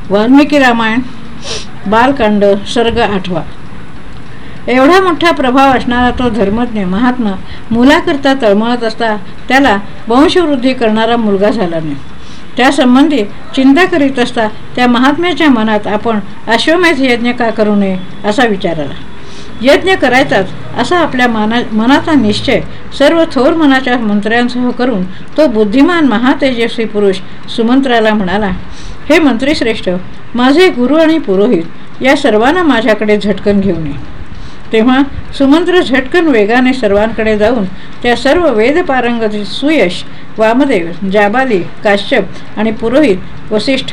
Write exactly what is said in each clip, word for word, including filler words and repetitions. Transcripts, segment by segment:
वाल्मिकी रामायण बालकांड सर्ग आठवा. एवढा मोठा प्रभाव असणारा तो धर्मज्ञ महात्मा मुलाकरता तळमळत असता त्याला वंशवृद्धी करणारा मुलगा झाला नाही. त्यासंबंधी चिंता करीत असता त्या महात्म्याच्या मनात आपण अश्वमेध यज्ञ का करू नये असा विचार आला. यज्ञ करायचाच असा आपल्या मना मनाचा निश्चय सर्व थोर मनाच्या मंत्र्यांसह करून तो बुद्धिमान महातेजस्वी पुरुष सुमंत्राला म्हणाला, हे मंत्रीश्रेष्ठ, माझे गुरु आणि पुरोहित या सर्वांना माझ्याकडे झटकन घेऊन ये. तेव्हा सुमंत्र झटकन वेगाने सर्वांकडे जाऊन त्या सर्व वेदपारंगत सुयश, वामदेव, जाबाली, काश्यप आणि पुरोहित वसिष्ठ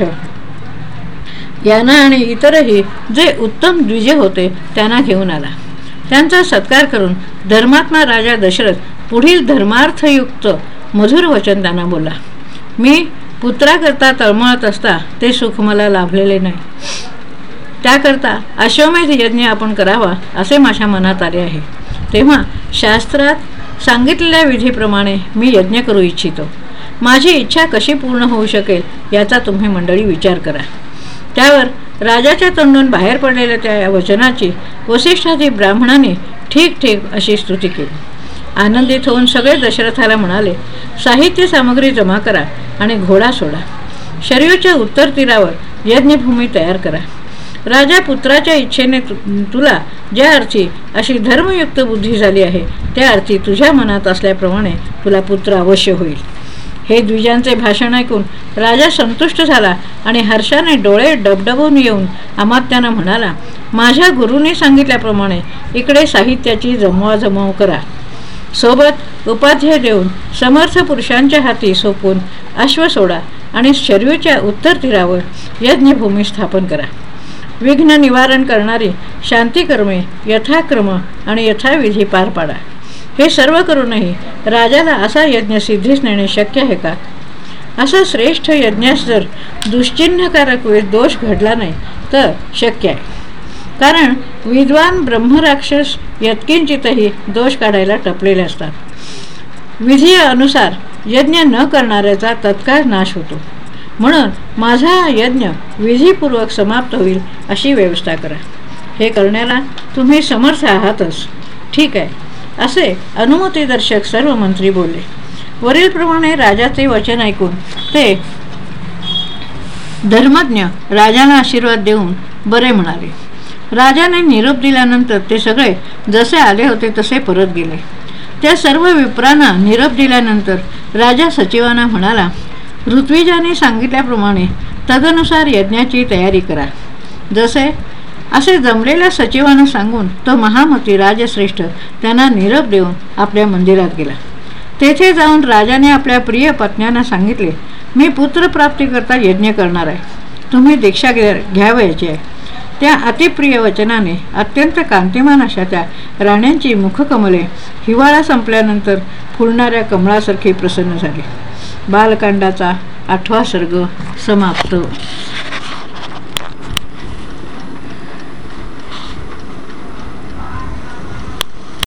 यांना आणि इतरही जे उत्तम द्विज होते त्यांना घेऊन आला. त्यांचा सत्कार करून धर्मात्मा राजा दशरथ पुढील धर्मार्थयुक्त मधुर वचन त्यांना बोलला. मी पुत्राकरता तळमळत असता ते सुख मला लाभलेले नाही. त्याकरता अश्वमेध यज्ञ आपण करावा असे माझ्या मनात आले आहे. तेव्हा शास्त्रात सांगितलेल्या विधीप्रमाणे मी यज्ञ करू इच्छितो. माझी इच्छा कशी पूर्ण होऊ शकेल याचा तुम्ही मंडळी विचार करा. त्यावर राजाच्या तोंडून बाहेर पडलेल्या त्या वचनाची वसिष्ठादी ब्राह्मणांनी ठीक ठीक अशी स्तुती केली. आनंदित होऊन सगळे दशरथाला म्हणाले, साहित्य सामग्री जमा करा आणि घोडा सोडा. शरयूच्या उत्तर तीरावर यज्ञभूमी तयार करा. राजा पुत्राच्या इच्छेने तु, तुला ज्या अर्थी अशी धर्मयुक्त बुद्धी झाली आहे त्या अर्थी तुझ्या मनात असल्याप्रमाणे तुला पुत्र अवश्य होईल. हे द्विजांचे भाषण ऐकून राजा संतुष्ट झाला आणि हर्षाने डोळे डबडबून येऊन अमात्यांना म्हणाला, माझ्या गुरूंनी सांगितल्याप्रमाणे इकडे साहित्याची जमवाजमव करा. सोबत उपाध्याय देऊन समर्थ पुरुषांच्या हाती सोपवून अश्व सोडा आणि शरयूच्या उत्तर तीरावर यज्ञभूमी स्थापन करा. विघ्न निवारण करणारी शांतिकर्मे यथाक्रम आणि यथाविधी पार पाडा. हे सर्व करूनही राजाला असा यज्ञ सिद्धीस नेणे शक्य आहे का? असा श्रेष्ठ यज्ञास जर दुश्चिन्हकारक दोष घडला नाही तर शक्य आहे. कारण विद्वान ब्रह्मराक्षस यत्किंचितही दोष काढायला टपलेले असतात. विधी अनुसार यज्ञ न करणाऱ्याचा तत्काळ नाश होतो. म्हणून माझा यज्ञ विधीपूर्वक समाप्त होईल अशी व्यवस्था करा. हे करण्याला तुम्ही समर्थ आहातच. ठीक आहे असे अनुमतीदर्शक सर्व मंत्री बोलले. वरीलप्रमाणे राजाचे वचन ऐकून ते धर्मज्ञ राजाला आशीर्वाद देऊन बरे म्हणाले. राजाने निरोप दिल्यानंतर ते सगळे जसे आले होते तसे परत गेले. त्या सर्व विप्रांना निरोप दिल्यानंतर राजा सचिवांना म्हणाला, ऋत्विजाने सांगितल्याप्रमाणे तदनुसार यज्ञाची तयारी करा. जसे असे जमलेल्या सचिवांना सांगून तो महामती राजश्रेष्ठ त्यांना निरोप देऊन आपल्या मंदिरात गेला. तेथे जाऊन राजाने आपल्या प्रिय पत्न्यांना सांगितले, मी पुत्रप्राप्तीकरता यज्ञ करणार आहे. तुम्ही दीक्षा घ्या घ्यावयाची आहे. त्या अतिप्रिय वचनाने अत्यंत कांतिमान अशा त्या राण्यांची मुखकमले हिवाळा संपल्यानंतर फुलणाऱ्या कमळासारखी प्रसन्न झाली. बालकांडाचा आठवा सर्ग समाप्त.